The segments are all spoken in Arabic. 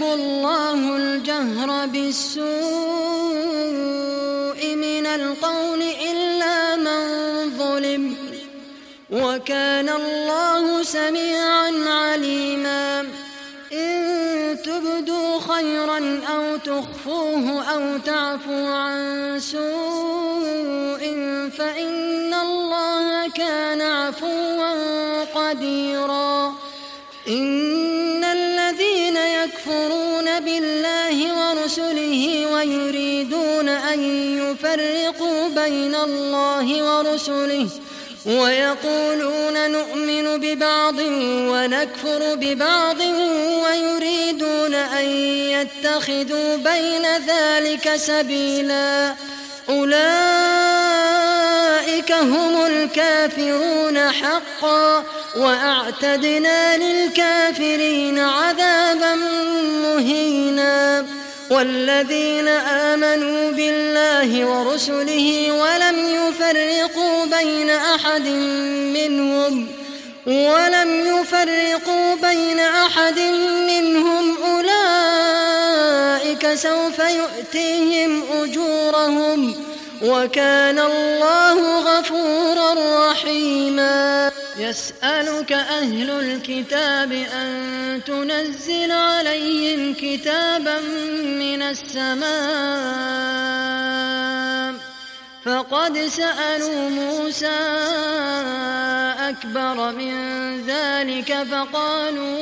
الله الجهر بالسوء من القول إلا من ظلم، وكان الله سميعا عليما. إن تبدوا خيرا أو تخفوه أو تعفو عن سوء فإن الله كان عفوا قديرا. إن الذين يكفرون بالله ورسله ويريدون أن يفرقوا بين الله ورسله ويقولون نؤمن ببعض ونكفر ببعض ويريدون أن يتخذوا بين ذلك سبيلا، أولئك هم الكافرون حقا، وأعتدنا للكافرين عذابا مهينا. والذين آمنوا بالله ورسله ولم يفرقوا بين أحد منهم أولئك سوف يؤتيهم أجورهم، وكان الله غفورا رحيما. يسألك أهل الكتاب أن تنزل عليهم كتابا من السماء، فقد سألوا موسى أكبر من ذلك فقالوا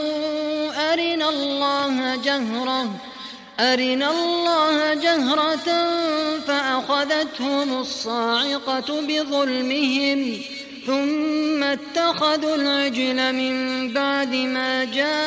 أرنا الله جهرة فأخذتهم الصاعقة بظلمهم ثم اتخذوا العجل من بعد ما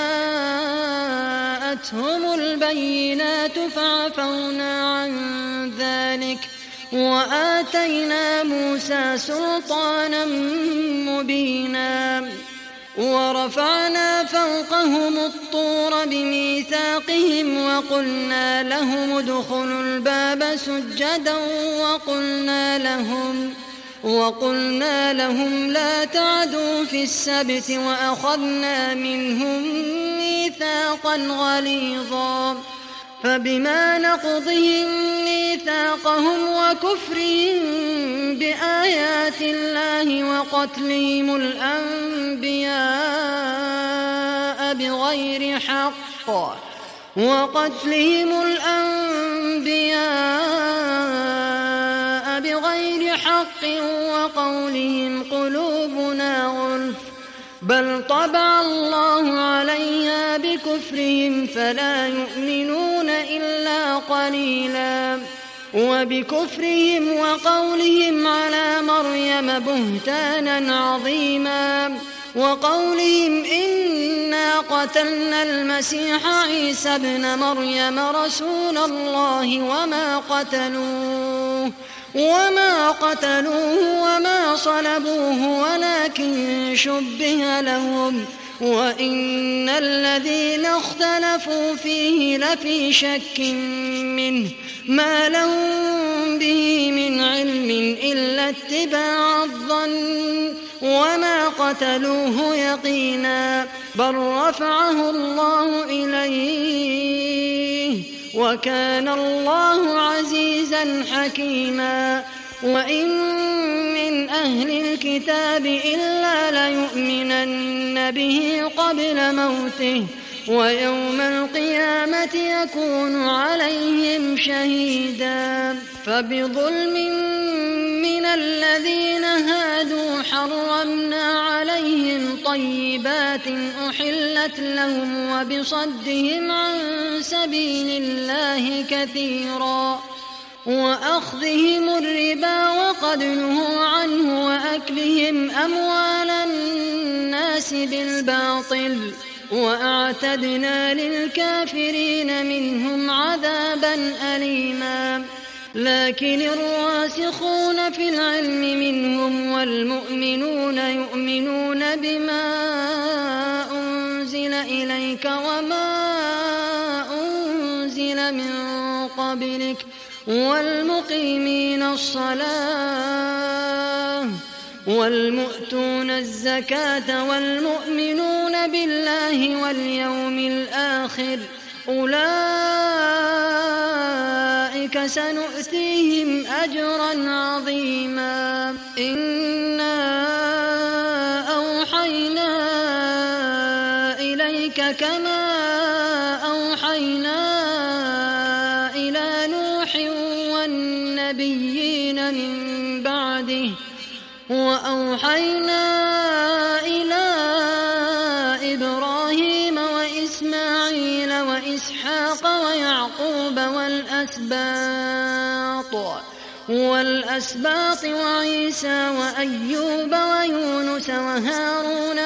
جاءتهم البينات فعفونا عن ذلك وآتينا موسى سلطانا مبينا. ورفعنا فوقهم الطور بميثاقهم وقلنا لهم ادخلوا الباب سجدا وقلنا لهم لا تعدوا في السبت وأخذنا منهم ميثاقا غليظا. فبما نقضهم ميثاقهم وكفرهم بآيات الله وقتلهم الأنبياء بغير حق وقولهم قلوبنا غلف بل طبع الله عليها بكفرهم فلا يؤمنون إلا قليلا. وبكفرهم وقولهم على مريم بهتانا عظيما وقولهم إنا قتلنا المسيح عيسى ابن مريم رسول الله وما قتلوه وما صلبوه ولكن شبه لهم وإن الذين اختلفوا فيه لفي شك منه ما لهم به من علم إلا اتباع الظن وما قتلوه يقينا بل رفعه الله إليه وكان الله عزيزا حكيما. وإن من أهل الكتاب إلا ليؤمنن به قبل موته ويوم القيامة يكون عليهم شهيدا. فبظلم من الذين هادوا حرمنا عليهم طيبات أحلت لهم وبصدهم عن سبيل الله كثيرا وأخذهم الربا وقد نهوا عنه وأكلهم أموال الناس بالباطل وأعتدنا للكافرين منهم عذابا أليما. لكن الراسخون في العلم منهم والمؤمنون يؤمنون بما أنزل إليك وما أنزل من قبلك والمقيمين الصلاة والمؤتون الزكاة والمؤمنون بالله واليوم الآخر أولئك سنؤتيهم أجرا عظيما إنا أوحينا إليك كما أوحينا إلى نوح والنبيين من بعده وأوحينا إلى إبراهيم وإسماعيل وإسحاق ويعقوب والأسباط وعيسى وأيوب ويونس وهارون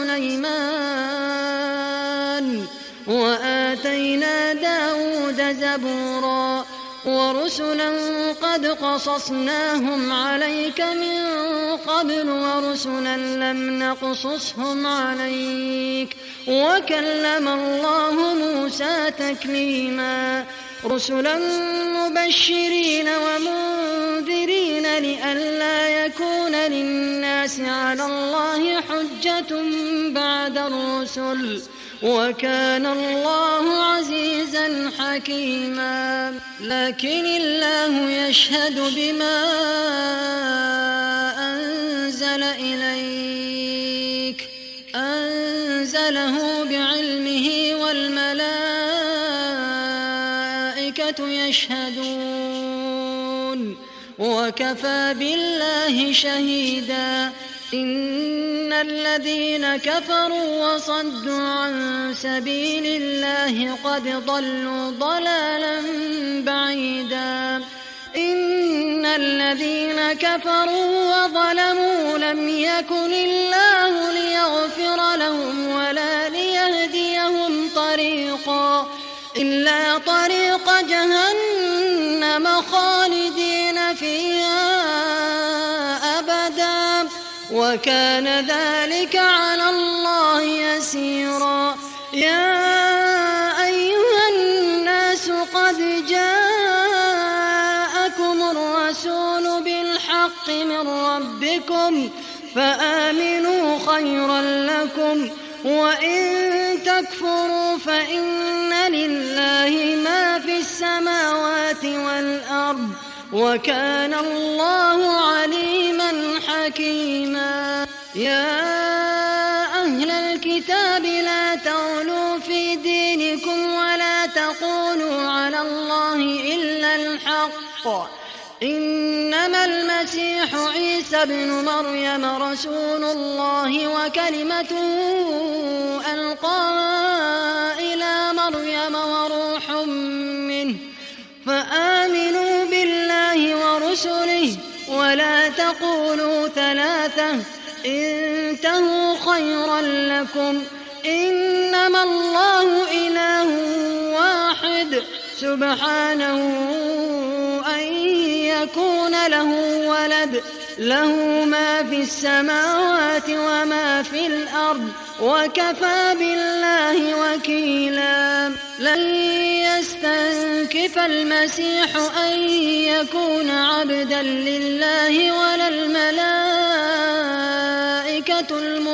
وسليمان وآتينا داود زبورا ورسلا قد قصصناهم عليك من قبل ورسلا لم نقصصهم عليك وكلم الله موسى تكليما رسلا مبشرين ومنذرين لئلا يكون للناس على الله حجة بعد الرسل وكان الله عزيزا حكيما لكن الله يشهد بما أنزل إليك أنزله بعلمه والملائكة يشهدون وكفى بالله شهيدا إن الذين كفروا وصدوا عن سبيل الله قد ضلوا ضلالا بعيدا إن الذين كفروا وظلموا لم يكن الله ليغفر لهم ولا ليهديهم طريقا إلا طريق جهنم خالدين فيها أبدا وكان ذلك على الله يسيرا يا أيها الناس قد جاءكم الرسول بالحق من ربكم فآمنوا خيرا لكم وإن تكفروا فإن لله ما في السماوات والأرض وكان الله عليما حكيما يا أهل الكتاب لا تغلوا في دينكم ولا تقولوا على الله إلا الحق إنما المسيح عيسى ابن مريم رسول الله وكلمته ألقاها إلى مريم وروح منه فآمنوا بالله ورسله ولا تقولوا ثلاثة انتهوا خيرا لكم إنما الله إله واحد سبحانه أن يكون له ولد له ما في السماوات وما في الأرض وكفى بالله وكيلا لن يستنكف المسيح أن يكون عبدا لله ولا الملائكة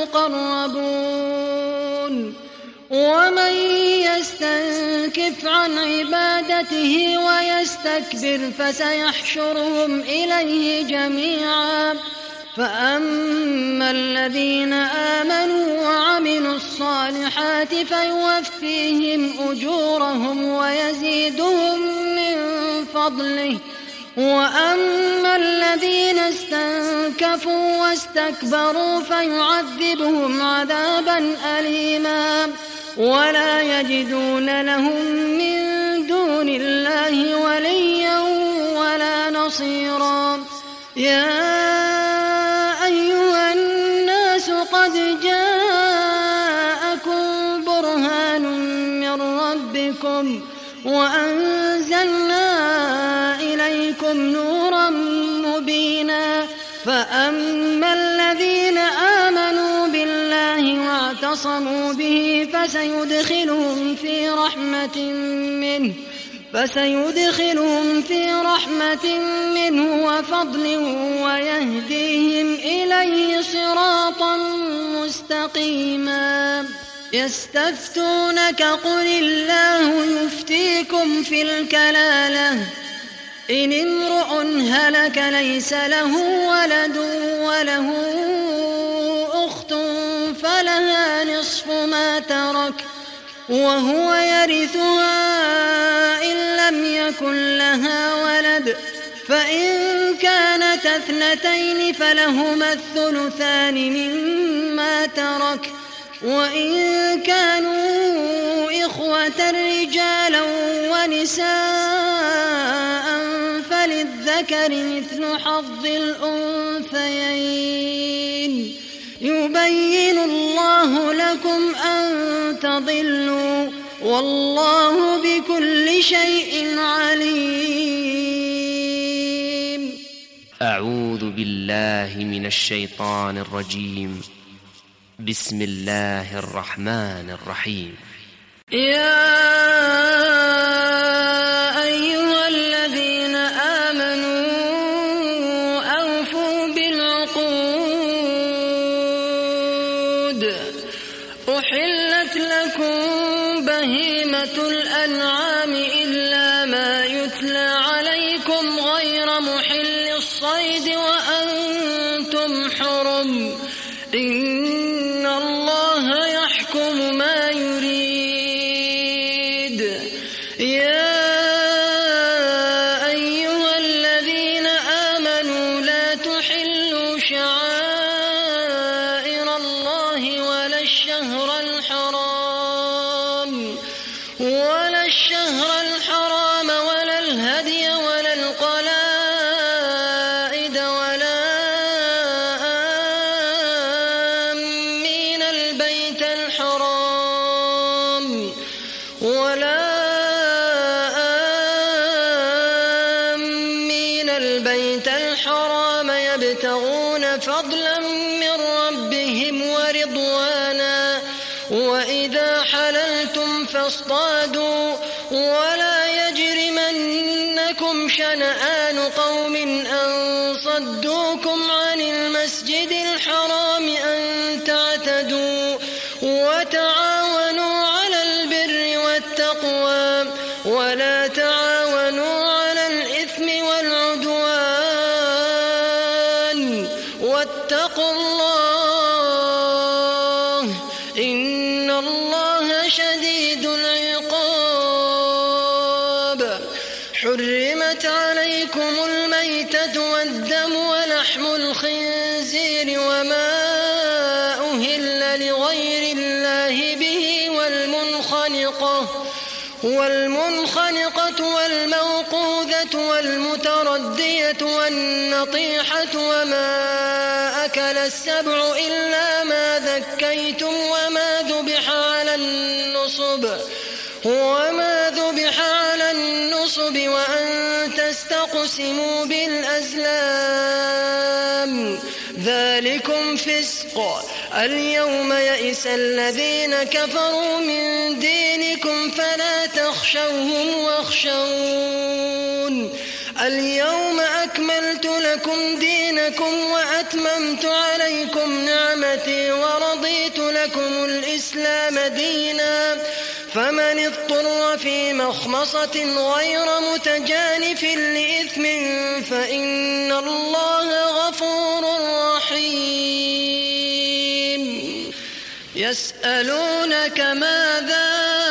المقربون ومن يستنكف عن عبادته ويستكبر فسيحشرهم إليه جميعا فأما الذين آمنوا وعملوا الصالحات فيوفيهم أجورهم ويزيدهم من فضله وأما الذين استنكفوا واستكبروا فيعذبهم عذابا أليما ولا يجدون لهم من دون الله وليا ولا نصيرا يا أيها الناس قد جاءكم برهان من ربكم وأنزلنا إليكم نورا مبينا فأما الذين آمنوا بالله واعتصموا به فسيدخلهم في رحمة منه وفضل ويهديهم إليه صراطا مستقيما يستفتونك قل الله يفتيكم في الكلالة إن امرؤ هلك ليس له ولد وله أخت فلها نصف ما ترك وهو يرثها إن لم يكن لها ولد فإن كانت اثنتين فلهما الثلثان مما ترك وإن كانوا إخوة رجالا ونساء فللذكر مثل حظ الأنثيين يبين الله لكم أن تضلوا والله بكل شيء عليم. أعوذ بالله من الشيطان الرجيم. بسم الله الرحمن الرحيم. يا أيها الذين آمنوا أوفوا بالعقود أحلت لكم بهيمة الأنعام إلا ما يتلى عليكم غير محل الصيد وأنتم حرم إن الله يحكم ما يريد. يا أيها الذين آمنوا لا تحلوا شعائر الله ولا الشهر الحرام ولا الهدي ولا القلائد ولا آمين البيت الحرام يبتغون فضلا من ربهم ورضوانا وإذا حللتم فاصطادوا ولا يجرمنكم شنآن قوم أن صدوكم عن المسجد الحرام أن تعتدوا وتعاونوا على البر والتقوى ولا تعاونوا على الإثم والعدوان واتقوا الله إن الله شديد العقاب. حرمت عليكم الميتة والدم ولحم الخنزير وما أهل لغير الله به والمنخنقة والموقوذة والمتردية والنطيحة وما أكل السبع إلا ما ذكيتم وما ذبح على النصب وأن تستقسموا بالأزلام ذلكم فسق. اليوم يئس الذين كفروا من دينكم فلا تخشوهم واخشون. اليوم أكملت لكم دينكم وأتممت عليكم نعمتي ورضيت لكم الإسلام دينا فمن اضطر في مخمصة غير متجانف لإثم فإن الله غفور رحيم. يسألونك ماذا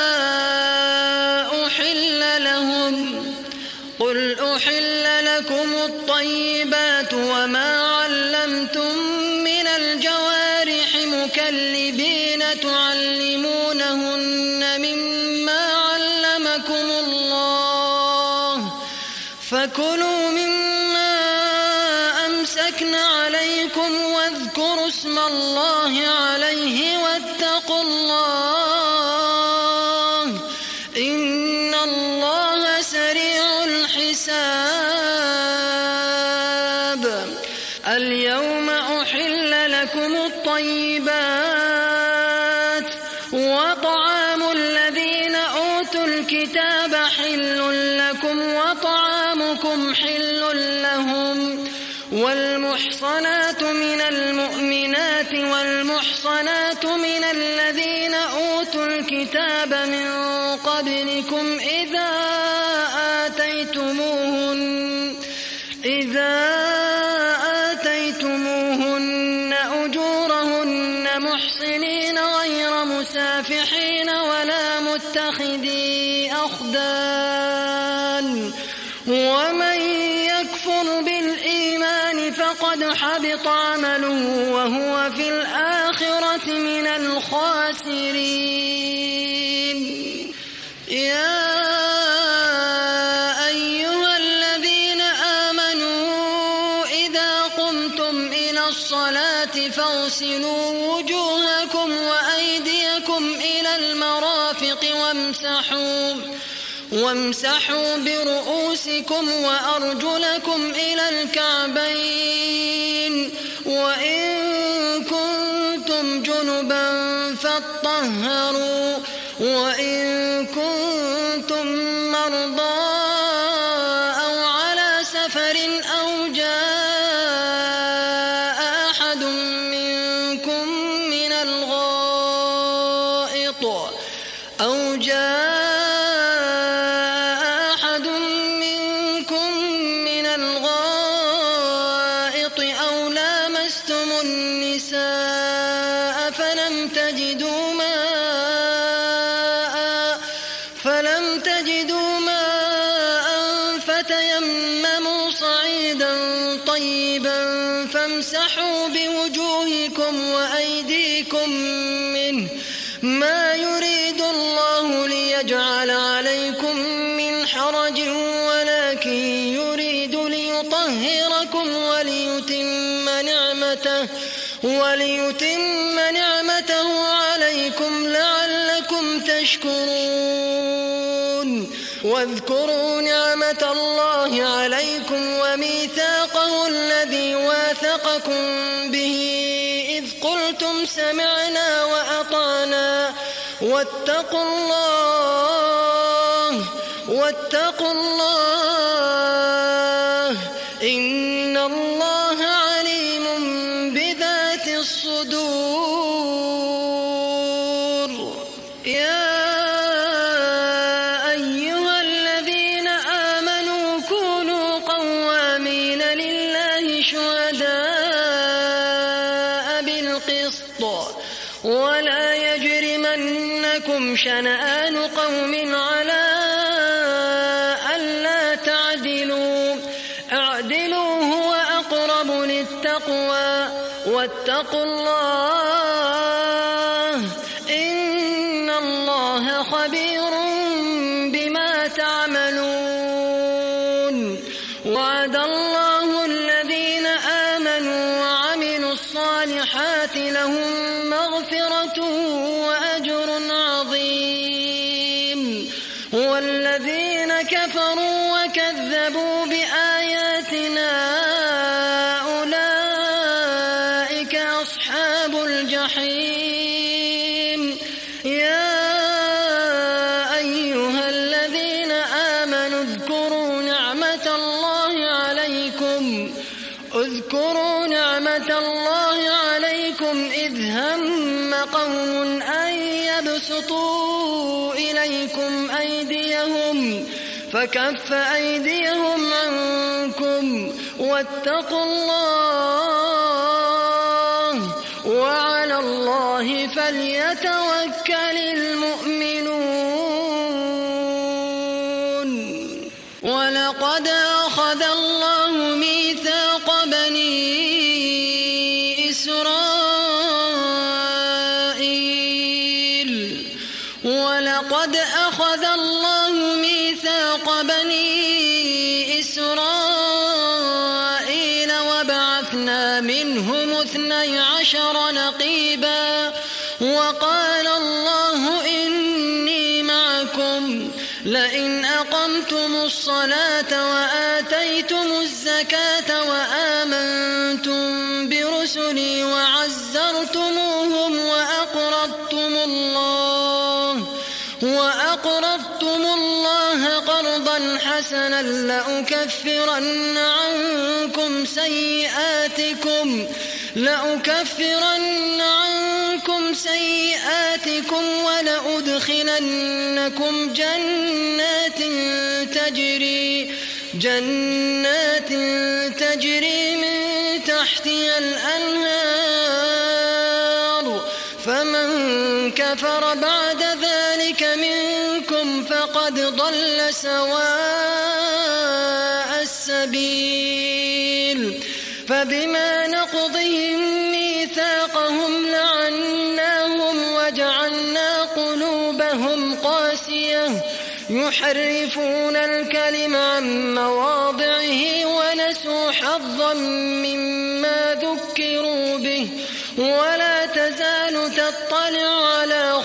أحل لهم قل أحل لكم الطيبات وما علمتم من الجوارح مكلبين تعلمونهن مما علمكم الله فكلوا مما أمسكن عليكم واذكروا اسم الله عليه واتقوا الله إن الله سريع الحساب. اليوم أحل لكم الطيبات وطعام الذين أوتوا الكتاب حل لكم وطعامكم حل لهم والمحصنات من المؤمنات والمحصنات من الذين أوتوا الكتاب من قبلكم إذا آتيتموهن أجورهن محصنين غير مسافحين ولا متخذي أخدان ومن يكفر بالإيمان فقد حبط عمله وهو في الآخرة من الخاسرين. يا أيها الذين آمنوا إذا قمتم إلى الصلاة فاغسلوا وجوهكم وأيديكم إلى المرافق وامسحوا برؤوسكم وأرجلكم إلى الكعبين وإن كنتم جنبا فاطهروا وإن كنتم مرضى أو على سفر أو جاء أحد منكم من الغائط أو لامستم النساء فلم تجدوا ماء فتيمموا صعيدا طيبا فامسحوا بوجوهكم وأيديكم منه ما يريد الله ليجعل عليكم من حرج ولكن يريد ليطهركم وليتم نعمته عليكم لعلكم تشكرون. واذكروا نعمة الله عليكم وميثاقه الذي واثقكم به إذ قلتم سمعنا وأطعنا واتقوا الله إن الله عليم بذات الصدور. يا أيها الذين آمنوا كونوا قوامين لله شهداء بالقسط ولا يجرمنكم شنآن قوم على ألا تعدلوا اعدلوا هو أقرب للتقوى واتقوا الله إن الله خبير بما تعملون. وعد الله الذين آمنوا وعملوا الصالحات لهم مغفرة وأجر عظيم. والذين كفروا وكذبوا بآياتنا أولئك أصحاب الجحيم. يا أيها الذين آمنوا اذكروا نعمة الله عليكم إذ هم قوم أن يبسطوا إليكم أيديهم فكف أيديهم عنكم واتقوا الله وعلى الله فليتوكل المؤمنون. ولقد أخذ الله ميثاق بني إسرائيل وبعثنا منهم 12 نقيبا وقال الله إني معكم لئن أقمتم الصلاة وآتيتم الزكاة وآمنتم برسلي وعزرتموهم وأقرضتم الله قرضا حسنا لأكفرن عنكم سيئاتكم ولأدخلنكم جنات جنات تجري من تحتها الأنهار فمن كفر بعد ذلك منكم فقد ضل سواء السبيل فبما نقضهم ميثاقهم لعناهم وجعلنا قلوبهم قاسية يحرفون الكلم عن مواضعه ونسوا حظا مما ذكروا به ولا تزال تطلع على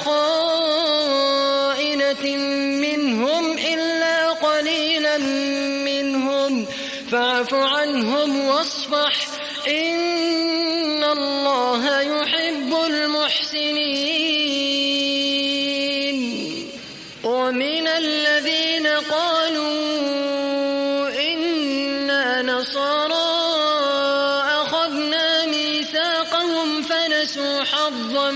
خائنة منهم إلا قليلا منهم فاعف عنهم واصفح إن الله يحب المحسنين. ومن الذين قالوا إنا نصارى أخذنا ميثاقهم فنسوا حظا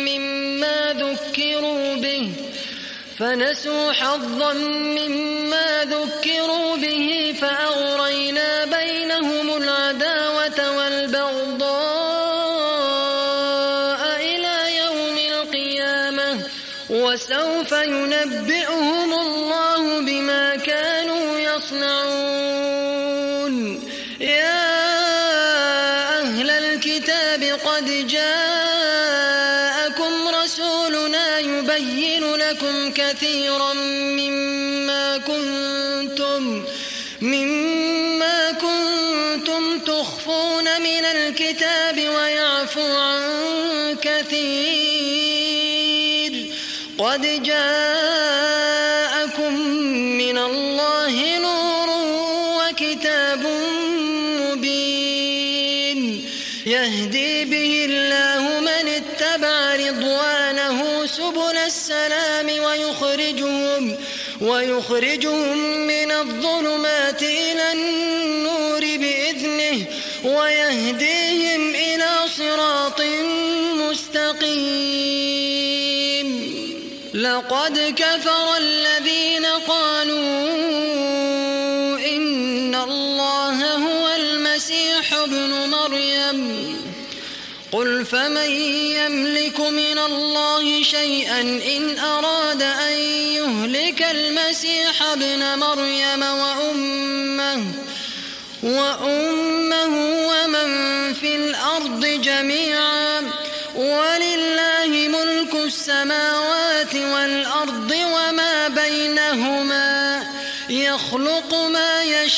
مما ذكروا به فأغرينا بينهم العداوة والبغضاء إلى يوم القيامة وسوف ينبئهم الله بما كانوا يصنعون. يا أهل الكتاب قد جاءكم رسولنا يبين لكم كثيرا مما كنتم تخفون من الكتاب ويعفو عن كثير قد جاءكم من الله نور وكتاب مبين يهدي به الله من اتبع رضوانه سبل السلام ويخرجهم من الظلمات إلى النور بإذنه ويهديهم إلى صراط مستقيم. لقد كفر الذين قالوا إن الله هو المسيح ابن مريم قل فمن يملك من الله شيئا إن أراد أن يهلك المسيح ابن مريم وأمه ومن في الأرض جميعا ولله ملك السماوات والأرض وما بينهما يخلق ما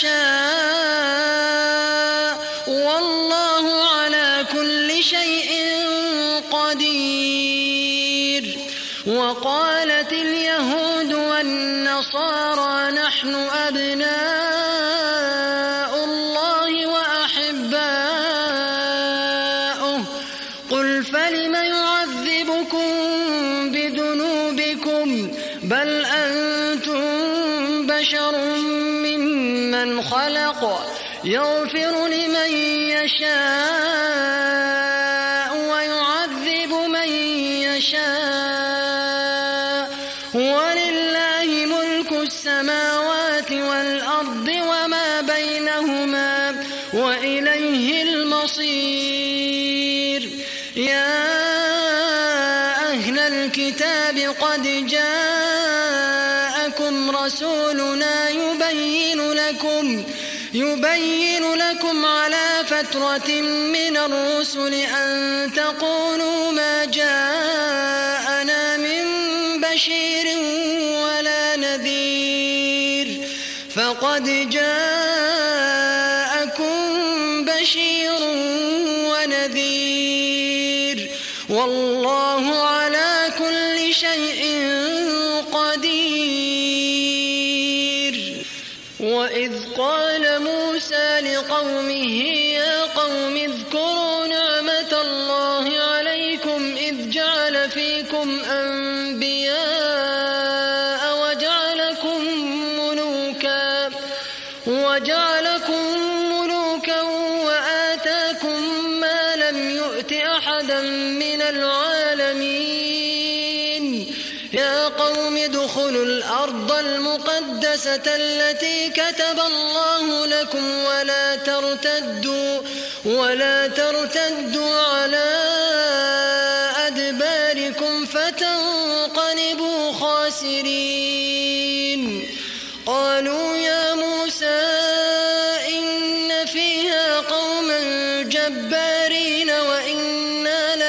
يشاء والله على كل شيء قدير. وقالت اليهود والنصارى نحن أبناء الله وأحباؤه قل فلم يعذبكم بذنوبكم بل أنتم بشر ممن خلق يغفر لمن يشاء ويعذب من يشاء ولله ملك السماوات والأرض وما بينهما وإليه المصير. يا أهل الكتاب قد جاءكم رسولنا يبين لكم على فترة من الرسل أن تقولوا ما جاءنا من بشير ولا نذير فقد جاءكم بشير ونذير والله على كل شيء قدير. وإذ قال موسى لقومه يا قوم اذكروا نعمة الله عليكم إذ جعل فيكم أنبياء وجعلكم ملوكا وآتاكم ما لم يؤت أحدا من العالمين. يا قوم ادخلوا الأرض المقدسة التي كتب الله لكم ولا ترتدوا على أدباركم فتنقلبوا خاسرين. قالوا يا موسى إن فيها قوما جبارين وإنا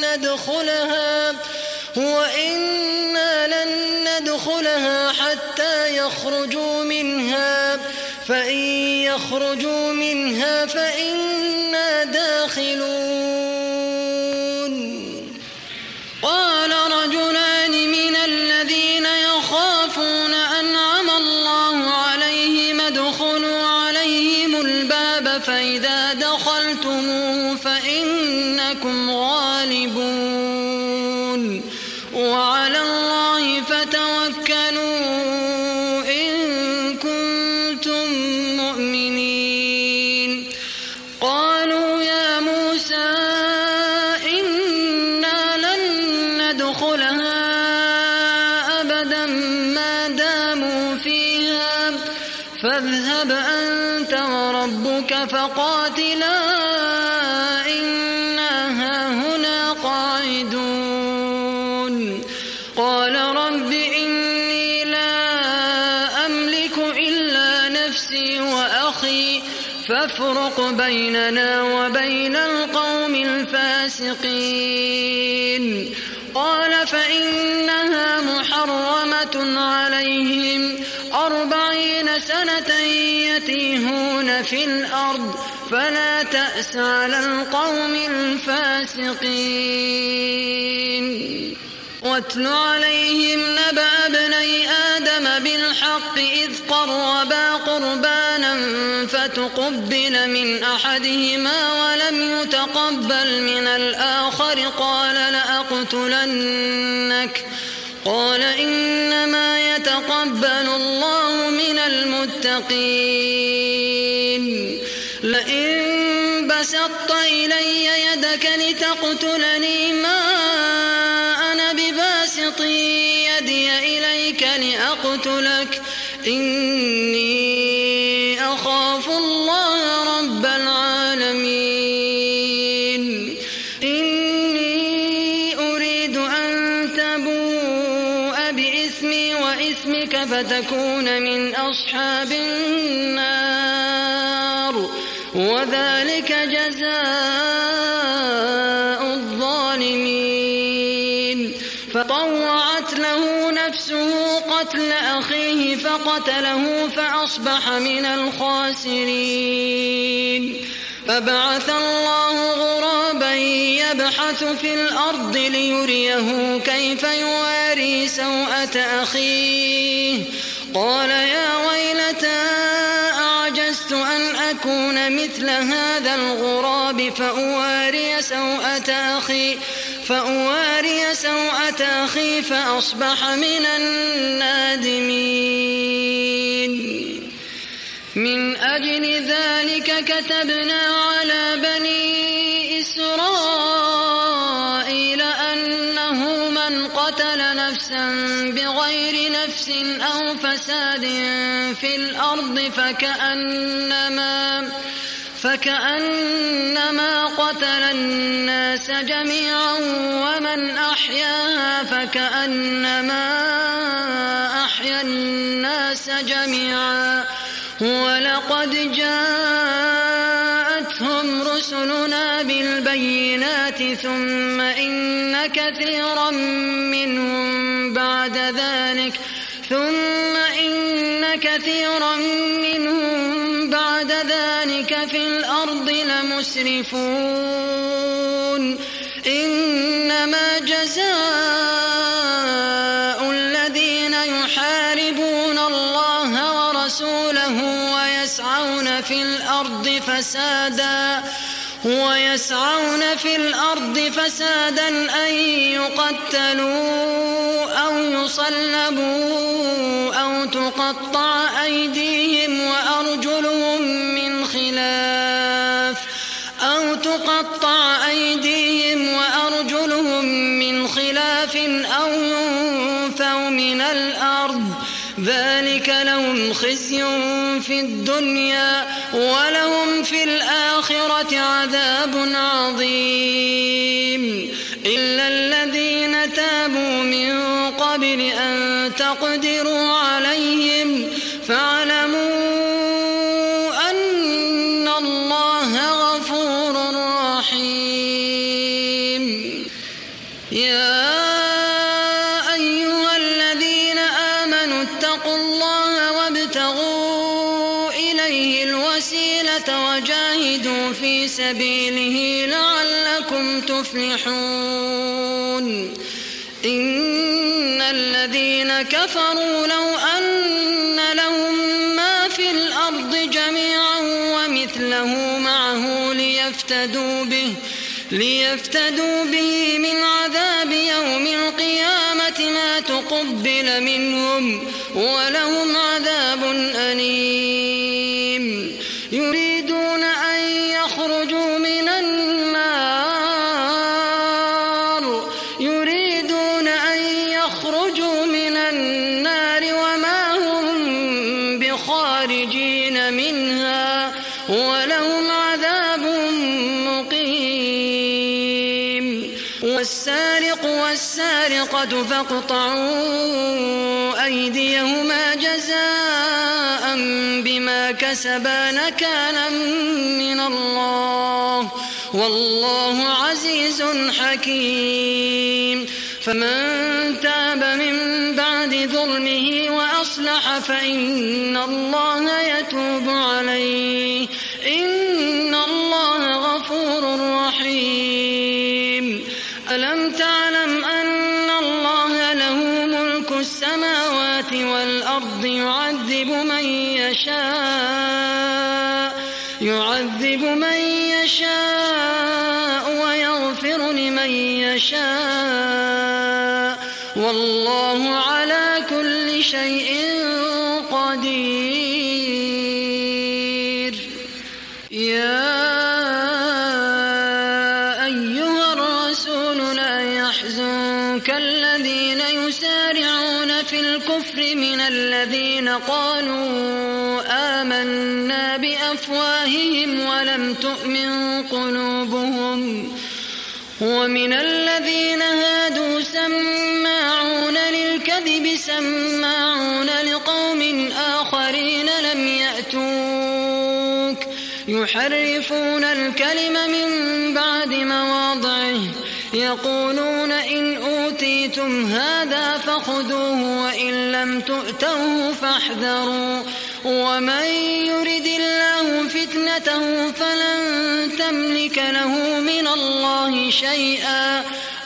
لن ندخلها حتى يخرجوا منها فإن يخرجوا منها فإنا داخلون. قال رجلان من الذين يخافون أنعم الله عليهم ادخلوا عليهم الباب فإذا دخلتموه فإنكم غالبون وعلى الله فتوكلوا إن كنتم مؤمنين. قالوا يا موسى إنا لن ندخلها أبدا ما داموا فيها فاذهب أنت وربك فقاتلا إنا هاهنا قاعدون. قال رب إني لا أملك إلا نفسي وأخي فافرق بيننا وبين القوم الفاسقين. قال فإنها محرمة عليهم 40 سنة يتيهون في الأرض فلا تأس على القوم الفاسقين. واتل عليهم نبأ ابني آدم بالحق إذ قربا قربانا فتقبل من أحدهما ولم يتقبل من الآخر قال لأقتلنك. قال إنما يتقبل الله من المتقين. لئن بسطت إلي يدك لتقتلني ما أنا بباسط يدي إليك لأقتلك إني أخاف الله رب العالمين. إني أريد أن تبوء بإثمي وإثمك فتكون من أصحاب النار وذلك جزاء الظالمين. فطوعت له نفسه قتل أخيه فقتله فأصبح من الخاسرين. فبعث الله غرابا يبحث في الأرض ليريه كيف يواري سوءة أخيه. قال يا ويلتى أعجزت أن أكون مثل هذا الغراب فأواري سوءة أخي فأصبح من النادمين. من أجل ذلك كتبنا على بني إسرائيل أنه من قتل نفسا بغير نفس أو فساد في الأرض فكأنما قتل الناس جميعا ومن أحياها فكأنما أحيا الناس جميعا. ولقد جاءتهم رسلنا بالبينات ثم إن كثيرا منهم بعد ذلك في الأرض لمسرفون. إنما جزاء الذين يحاربون الله ورسوله ويسعون في الأرض فسادا أن يقتلوا أو يصلبوا أو تقطع أيديهم وأرجلهم من خلاف أو ينفوا من الأرض. ذلك ذلك لهم خزي في الدنيا ولهم في الآخرة عذاب عظيم إلا الذين تابوا من قبل أن تقدروا عليهم فاعلموا أن الله غفور رحيم. يا أيها الذين آمنوا اتقوا الله وابتغوا إليه الوسيلة وجاهدوا في سبيله لعلكم تفلحون. إن الذين كفروا لو أن لهم ما في الأرض جميعا ومثله معه ليفتدوا به من عذاب يوم القيامة ما تقبل منهم ولهم عذاب أليم. يريدون أن يخرجوا من النار وما هم بخارجين منها ولهم عذاب مقيم. والسارق والسارقة فاقطعوا أيديهما جزاء بما كسبا نكالا من الله والله عزيز حكيم. فمن تاب من بعد ظلمه وأصلح فإن الله يتوب عليه إن الله غفور رحيم. ألم تعلم أن الله له ملك السماوات والأرض يعذب من يشاء ويغفر لمن يشاء والله على كل شيء قدير. يا أيها الرسول لا يحزنك الذين يسارعون في الكفر من الذين قالوا آمنا بأفواههم ولم تؤمن قلوبهم ومن الذين هادوا سماعون للكذب سماعون لقوم آخرين لم يأتوك يحرفون الكلم من بعد مواضعه يقولون إن أوتيتم هذا فخذوه وإن لم تؤتوه فاحذروا ومن يرد الله فتنته فلن تملك له من الله شيئا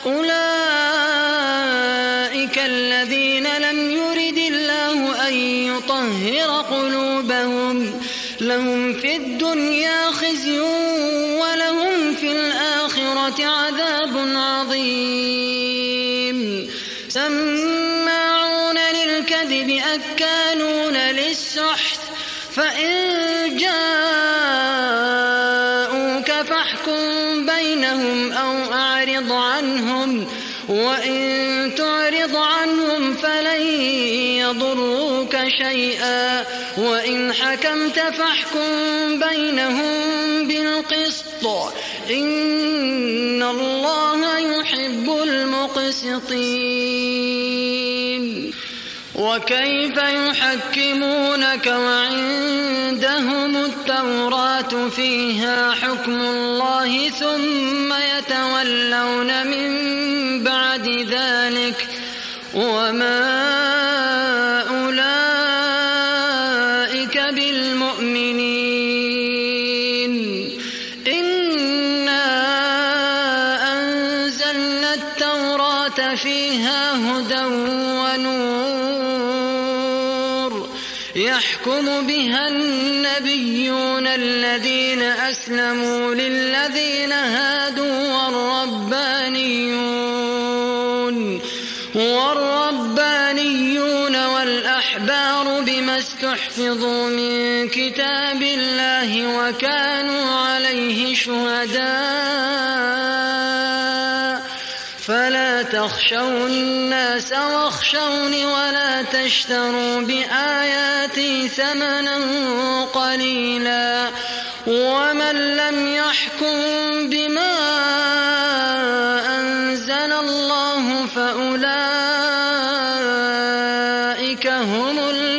أولئك الذين لم يرد الله أن يطهر قلوبهم لهم في الدنيا خزي ولهم في الآخرة عذاب عظيم. سماعون للكذب أكالون للسحت فإن جاءوك فاحكم بينهم أو أعرض عنهم وإن تعرض عنهم فلن يضروك شيئا وإن حكمت فاحكم بينهم بالقسط إن الله يحب المقسطين. وكيف يحكمونك وعندهم التوراة فيها حكم الله ثم يتولون من بعد ذلك وما أولئك بالمؤمنين. إنا أنزلنا التوراة فيها هدى ونور يحكم بها النبيون الذين أسلموا للذين هادوا والربانيون والأحبار بما استحفظوا من كتاب الله وكانوا عليه شهداء فلا تخشوا الناس واخشوني ولا تشتروا بآياتي ثمنا قليلا ومن لم يحكم بما أنزل الله فأولئك هم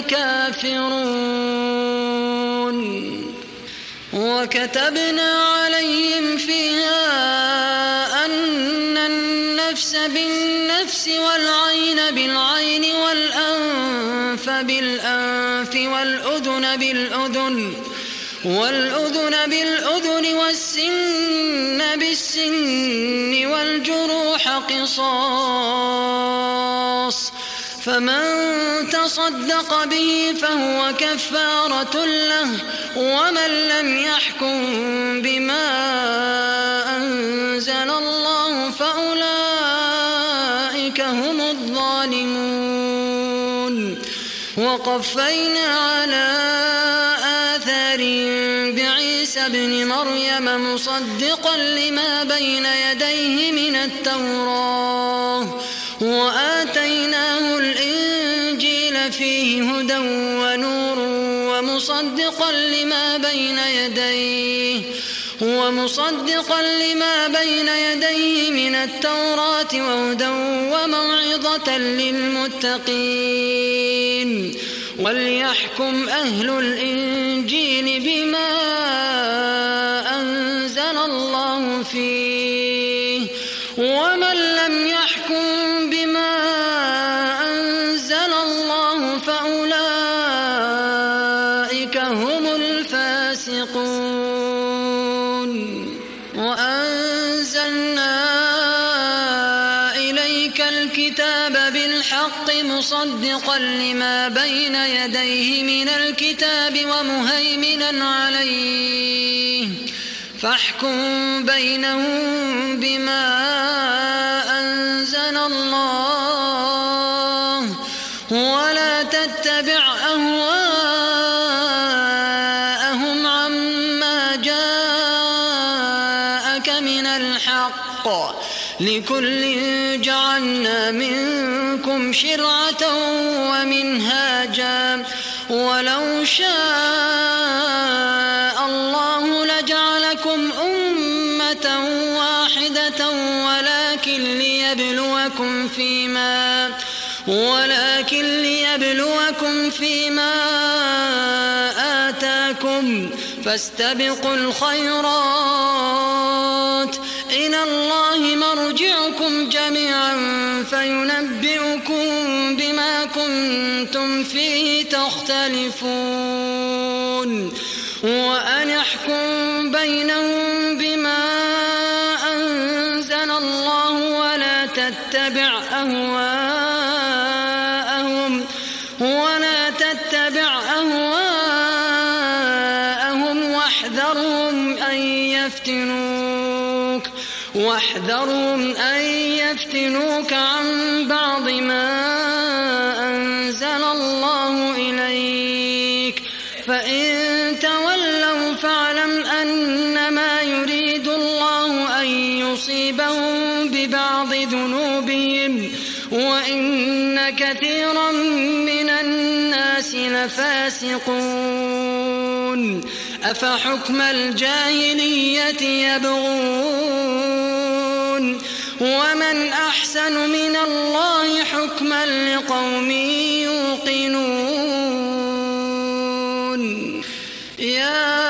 الكافرون. وكتبنا عليهم فيها أن النفس بالنفس والعين بالعين والأنف بالأنف والأذن بالأذن والسن بالسن والجروح قصاص فمن تصدق به فهو كفارة له ومن لم يحكم بما أنزل الله فأولئك هم الظالمون. وقفينا على آثارهم بعيسى ابن مريم مصدقا لما بين يديه من التوراة وآتيناه الإنجيل فيه هدى ونور ومصدقا لما بين يديه من التوراة وهدى وموعظة للمتقين. وليحكم أهل الإنجيل بما أنزل الله فيه ومن لم يحكم بما أنزل الله فأولئك هم الفاسقون. وأنزلنا إليك الكتاب بالحق مصدقا لما بين يديه من الكتاب ومهيمنا عليه فاحكم بينهم بما أنزل الله ولا تتبع أهواءهم عما جاءك من الحق لكل جعلنا منكم شرعة ومنهاجا ولو شاء الله لجعلكم أمة واحدة ولكن ليبلوكم فيما آتاكم فاستبقوا الخيرات إلى الله مرجعكم جميعا فينبئكم بما كنتم فيه تختلفون. وأن احكم بينهم بما أنزل الله ولا تتبع أهواءهم واحذرهم أن يفتنوك عن بعض ما أنزل الله إليك فإن تولوا فاعلم أنما يريد الله أن يصيبهم ببعض ذنوبهم وإن كثيرا من الناس لفاسقون. أفحكم الجاهلية يبغون ومن أحسن من الله حكما لقوم يوقنون. يا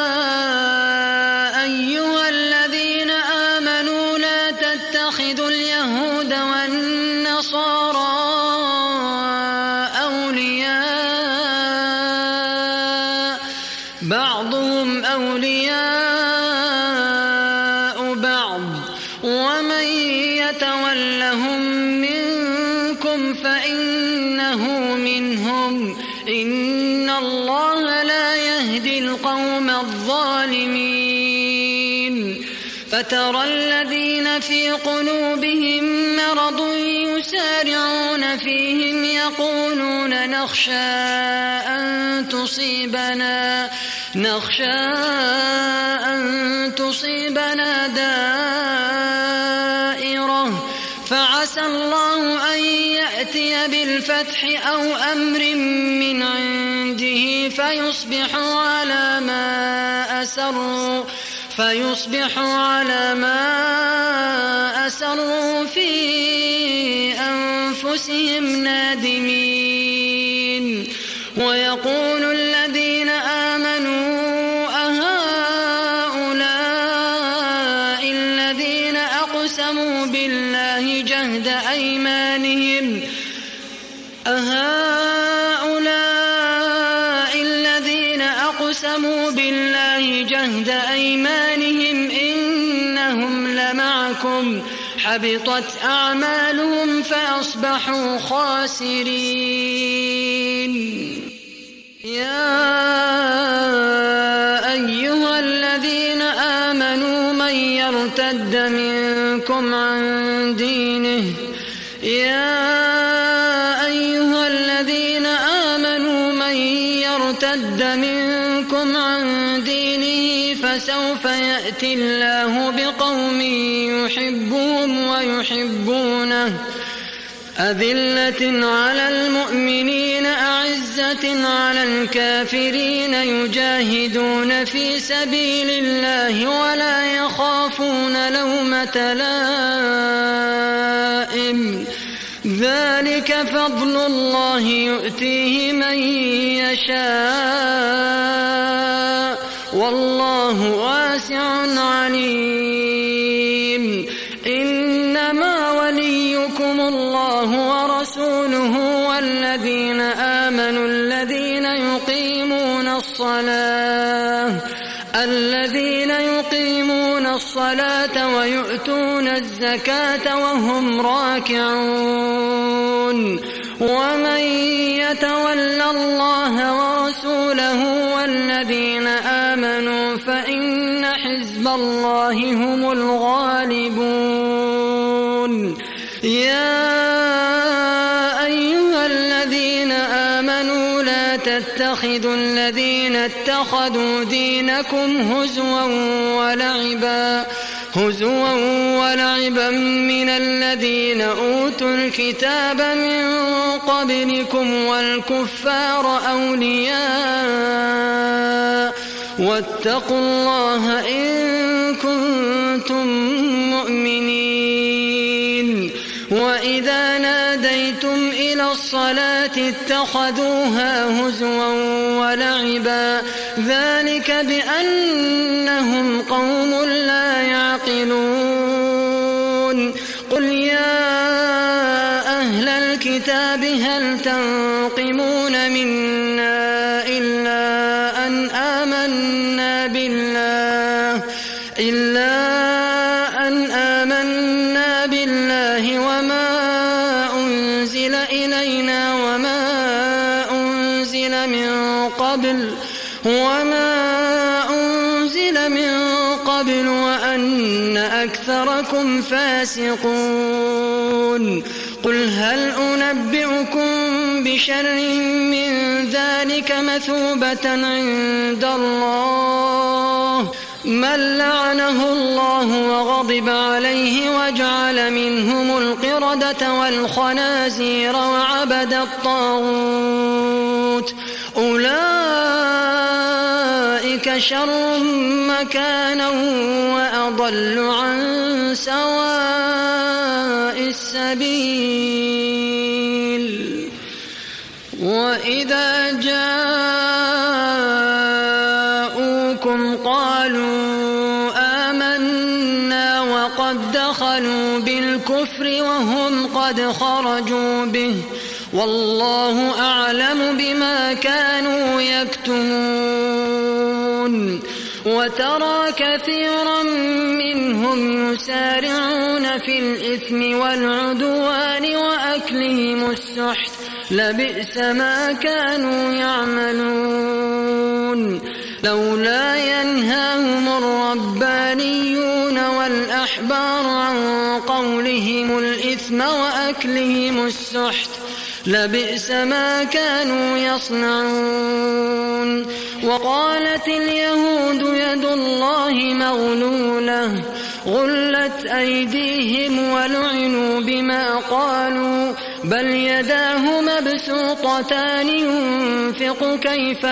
أيها الذين آمنوا لا تتخذوا اليهود والنصارى أولياء بعضهم أولياء بعض ومن يتولهم منكم فإنه منهم إن الله لا يهدي القوم الظالمين. فترى الذين في قلوبهم مرض يسارعون فيهم يقولون نخشى أن تصيبنا دائرة فعسى بالفتح أو أمر من عنده فيصبحوا على ما أسروا في أنفسهم نادمين. ويقول الذين آمنوا أهؤلاء الذين أقسموا بالله جهد أيمانهم إنهم لمعكم حبطت أعمالهم فأصبحوا خاسرين. يا أيها الذين آمنوا من يرتد منكم عن دينه فسوف يأتي الله بقوم يحبهم ويحبونه أذلة على المؤمنين أعزة على الكافرين يجاهدون في سبيل الله ولا يخافون لومة لائم ذلك فضل الله يؤتيه من يشاء والله واسع عليم. إنما وليكم الله ورسوله والذين آمنوا الذين يقيمون الصلاة ويؤتون الزكاة وهم راكعون. ومن يتول الله ورسوله والذين آمنوا فإن حزب الله هم الغالبون. يا أيها الذين آمنوا لا تتخذوا الذين اتخذوا دينكم هزوا ولعبا من الذين أوتوا الكتاب من قبلكم والكفار أولياء واتقوا الله إن كنتم مؤمنين. وإذا ناديتم إلى الصلاة اتخذوها هزوا ولعبا ذلك بأنهم قوم لا يعقلون. قل يا أهل الكتاب هل تنقمون منا إلا أن آمنا بالله وما أنزل إلينا وما أنزل من قبل وأن أكثركم فاسقون. قل هل أنبئكم بشر من ذلك مثوبة عند الله من لعنه الله وغضب عليه وجعل منهم القردة والخنازير وعبد الطاغوت أولئك شر مكانا وأضل عن سواء السبيل. وإذا جاءوكم قالوا آمنا وقد دخلوا بالكفر وهم قد خرجوا به والله أعلم بما كانوا يكتمون. وترى كثيرا منهم يسارعون في الإثم والعدوان وأكلهم السحت لبئس ما كانوا يعملون. لولا ينهاهم الربانيون والأحبار عن قولهم الإثم وأكلهم السحت لبئس ما كانوا يصنعون. وقالت اليهود يد الله مغلولة غلت أيديهم ولعنوا بما قالوا بل يداه مبسوطتان ينفق كيف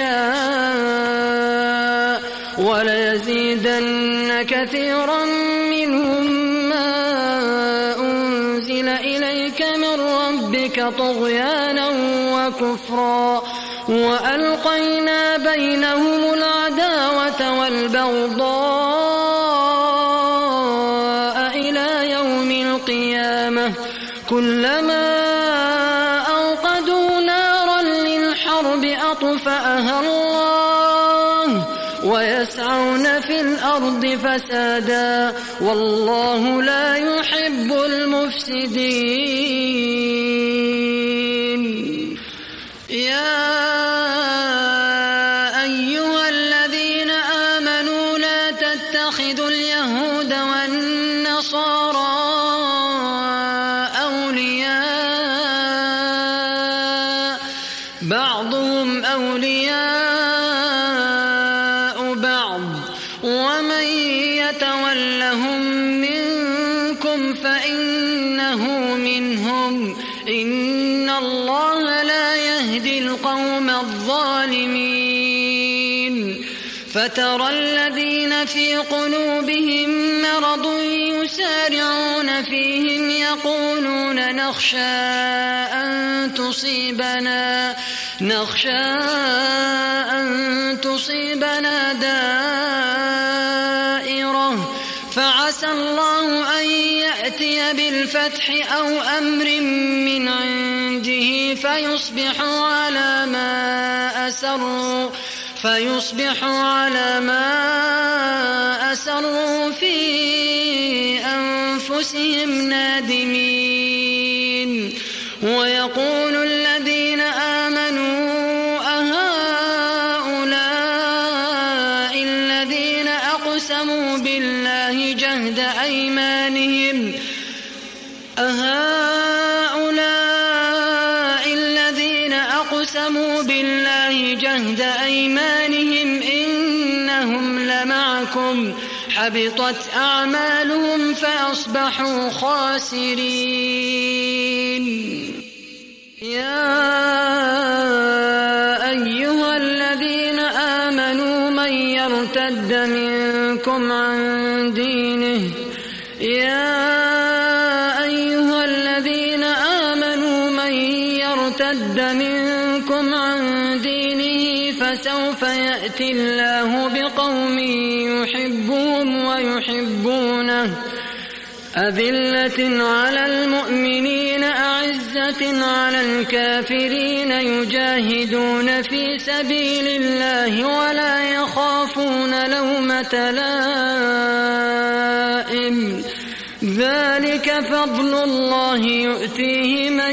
يشاء وليزيدن كثيرا منهم ما أنزل إليك من ربك طغيانا وكفرا وألقينا بينهم العداوة والبغضاء إلى يوم القيامة كلما أوقدوا نارا للحرب أطفأها الله ويسعون في الأرض فسادا والله لا يحب المفسدين. يا أيها الذين آمنوا لا تتخذوا اليهود والنصارى أولياء بعضهم أولياء بعض ومن يتولهم منكم فإنه منهم إن الله لا يهدي القوم الظالمين. فترى الذين في قلوبهم مرض يسارعون فيهم يقولون نخشى أن تصيبنا دائرة فعسى الله أن يأتي بالفتح أو أمر من عنده فيصبحوا على ما أسروا في أنفسهم نادمين. ويقول الذين آمنوا أهؤلاء الذين أقسموا بالله جهد أيمانهم إنهم لمعكم حبطت أعمالهم فأصبحوا خاسرين. يا أيها الذين آمنوا من يرتد منكم عن دينه فسوف يأتي الله بقوم يحبهم ويحبونه أذلة على المؤمنين أعزة على الكافرين يجاهدون في سبيل الله ولا يخافون لومة لائم ذلك فضل الله يؤتيه من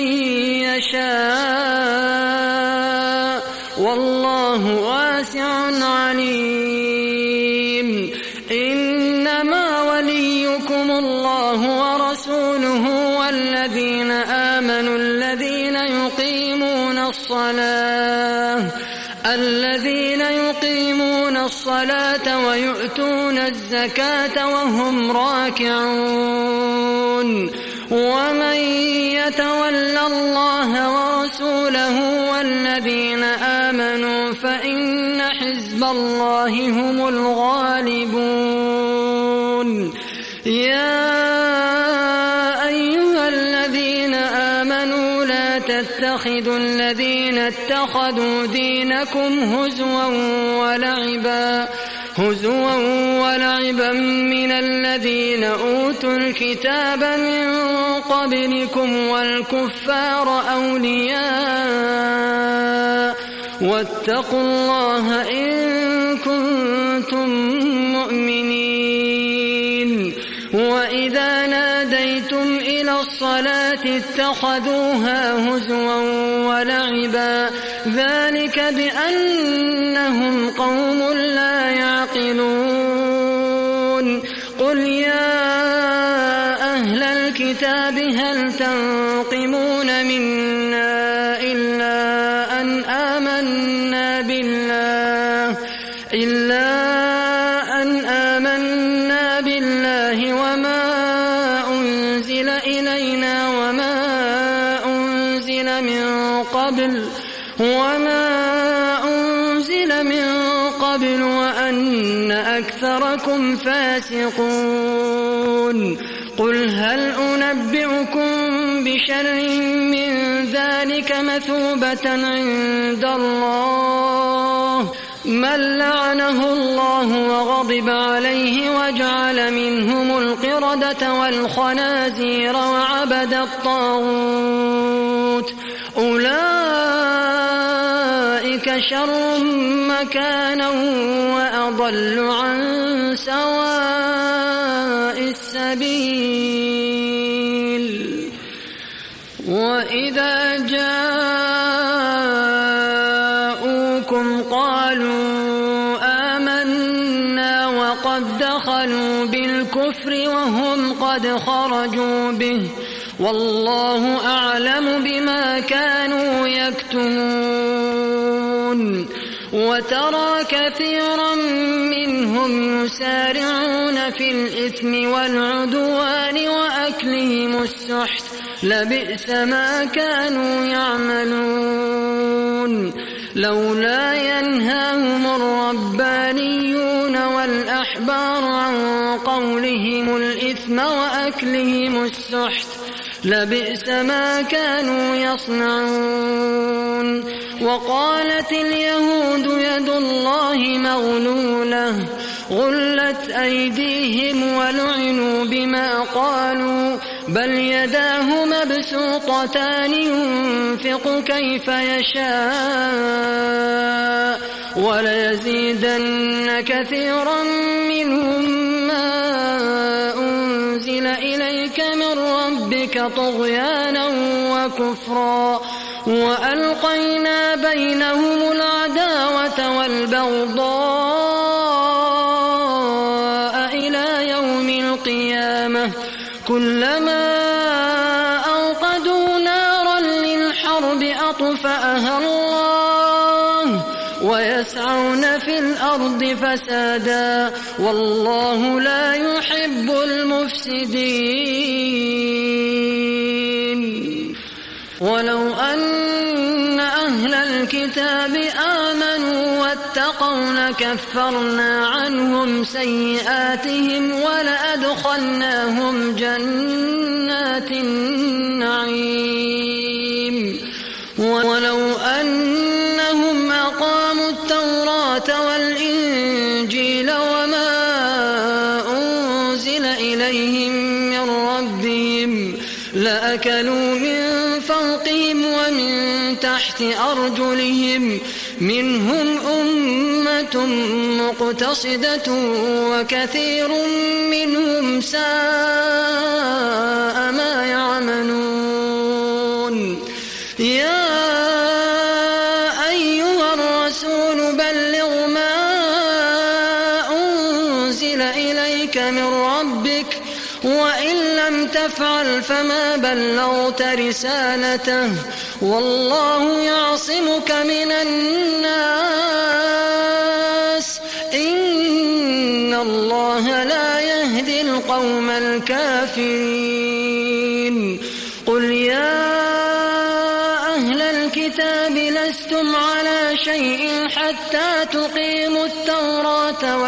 يشاء والله واسع عليم. إنما وليكم الله ورسوله والذين آمنوا الذين يقيمون الصلاة ويؤتون الزكاة وهم راكعون. ومن يتول الله ورسوله والذين آمنوا فإن حزب الله هم الغالبون. يا أيها الذين آمنوا لا تتخذوا الذين اتخذوا دينكم هزوا ولعبا من الذين أوتوا الكتاب من قبلكم والكفار أولياء واتقوا الله إن كنتم مؤمنين. وإذا ناديتم إلى الصلاة اتخذوها هزوا ولعبا ذلك بأنهم قوم لا يعقلون. قل يا أهل الكتاب هل تنقمون منا إلا أن آمنا بالله وما أنزل إلينا وما قبل وأن أكثركم فاسقون قل هل أنبئكم بشر من ذلك مثوبة عند الله من لعنه الله وغضب عليه وجعل منهم القردة والخنازير وعبد الطاغوت أولئك شر مكانا وأضل عن سواء السبيل وإذا جاءوكم قالوا آمنا وقد دخلوا بالكفر وهم قد خرجوا به والله أعلم بما كانوا يكتمون وترى كثيرا منهم يسارعون في الإثم والعدوان وأكلهم السحت لبئس ما كانوا يعملون لولا ينهاهم الربانيون والأحبار عن قولهم الإثم وأكلهم السحت لبئس ما كانوا يصنعون وقالت اليهود يد الله مغلولة غلت أيديهم ولعنوا بما قالوا بل يداه مبسوطتان ينفق كيف يشاء وليزيدن كثيرا منهم ما أنزل إليك من ربك طغيانا وكفرا وألقينا بينهم العداوة والبغضاء إلى يوم القيامة كلما أوقدوا نارا للحرب أطفأها الله ويسعون في الأرض فسادا والله لا يحب المفسدين ولو أن أهل الكتاب آمنوا واتقوا لكفرنا عنهم سيئاتهم ولأدخلناهم جنات النعيم ولو أنهم أقاموا التوراة والإنجيل وما أنزل إليهم من ربهم لأكلوا من فوقهم ومن تحت أرجلهم منهم أمة مقتصدة وكثير منهم ساء ما يعملون يا أيها الرسول بلغ ما أنزل إليك من ربك وإن لم تفعل فما بلغت رسالته والله يعصمك من الناس إن الله لا يهدي القوم الكافرين قل يا أهل الكتاب لستم على شيء حتى تقيموا التوراة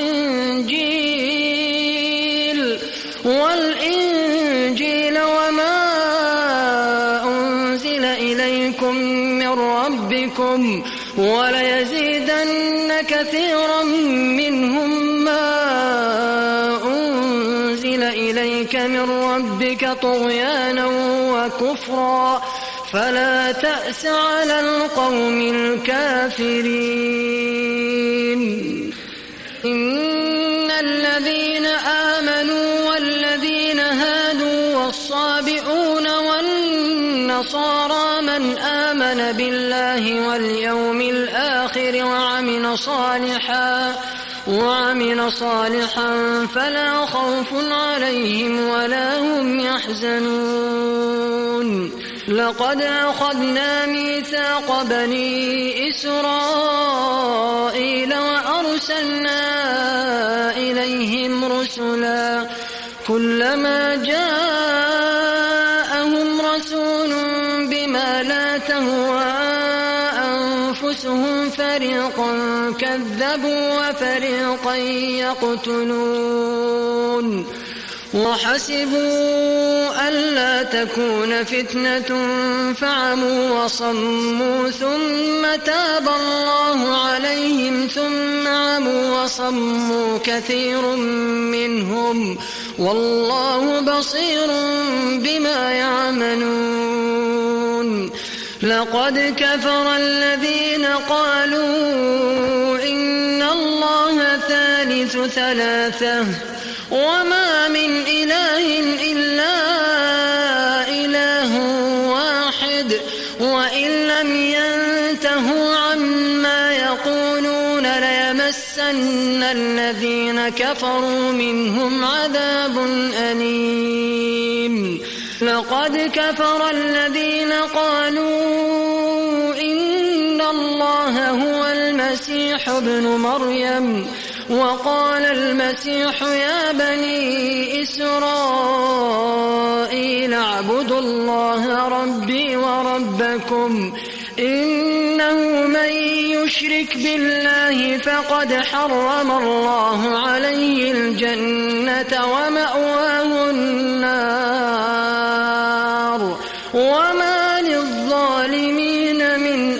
والإنجيل وما أنزل إليكم من ربكم وليزيدن كثيرا منهم ما أنزل إليك من ربك طغيانا وكفرا فلا تأس على القوم الكافرين إن الذين آمنوا والذين هادوا والصابئون والنصارى من آمن بالله واليوم الآخر وعمل صالحا فلا خوف عليهم ولا هم يحزنون لقد أخذنا ميثاق بني إسرائيل وأرسلنا إليهم رسلا كلما جاءهم رسول بما لا تهوى أنفسهم فريقا فريقا كذبوا وفريقا يقتلون وحسبوا ألا تكون فتنة فعموا وصموا ثم تاب الله عليهم ثم عموا وصموا كثير منهم والله بصير بما يعملون لقد كفر الذين قالوا إن الله ثالث ثلاثة وما من إله إلا إله واحد وإن لم ينتهوا عما يقولون ليمسن الذين كفروا منهم عذاب أليم لقد كفر الذين قالوا إن الله هو المسيح ابن مريم وقال المسيح يا بني إسرائيل اعبدوا الله ربي وربكم إنه من يشرك بالله فقد حرم الله عليه الجنة ومأواه النار وما للظالمين من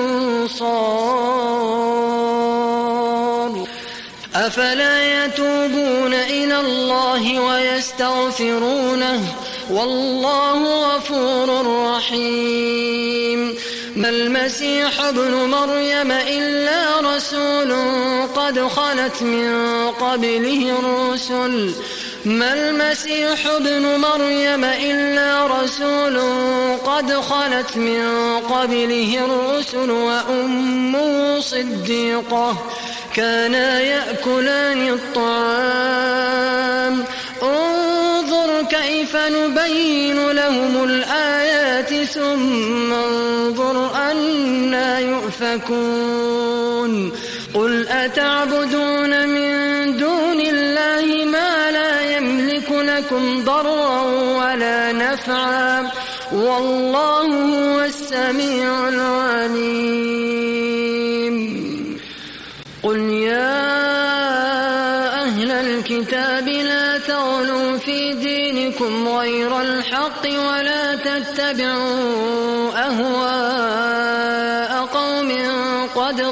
أنصار أفلا يتوبون إلى الله ويستغفرونه والله غفور رحيم ما المسيح ابن مريم إلا رسول قد خلت من قبله الرسل ما المسيح ابن مريم إلا رسول قد خلت من قبله الرسل وأمه صديقة كانا يأكلان الطعام انظر كيف نبين لهم الآيات ثم انظر أنا يؤفكون قل أتعبدون من دون الله ما لا يملك لكم ضرا ولا نفعا والله هو السميع العليم قل يا أهل الكتاب لا تغلوا في دينكم غير الحق ولا تتبعوا أهواء قوم قد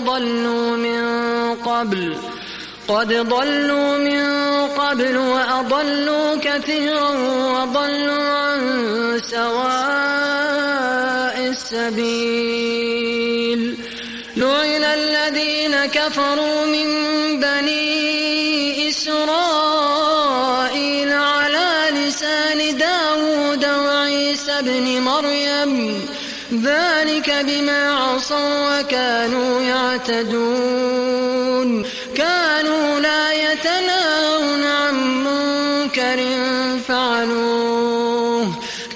ضلوا من قبل وأضلوا كثيرا وضلوا عن سواء السبيل لعن الذين كفروا من بني إسرائيل على لسان داود وعيسى بن مريم ذلك بما عصوا وكانوا يعتدون كانوا لا يتناهون عن منكر فعلوه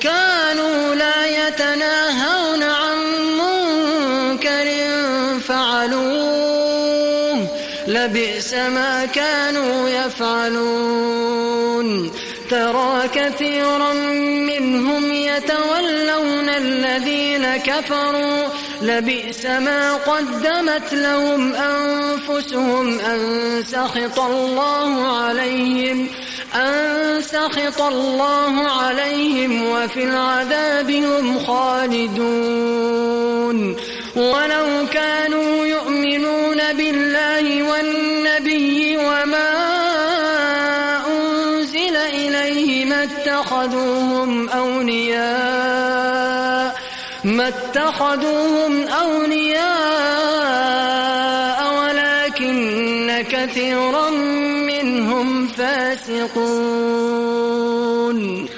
لبئس ما كانوا يفعلون ترى كثيرا منهم يتولون الذين كفروا لبئس ما قدمت لهم أنفسهم أن سخط الله عليهم وفي العذاب هم خالدون ولو كانوا يؤمنون بالله والنبي وما أنزل إليه ما اتخذوهم أولياء ولكن كثيرا منهم فاسقون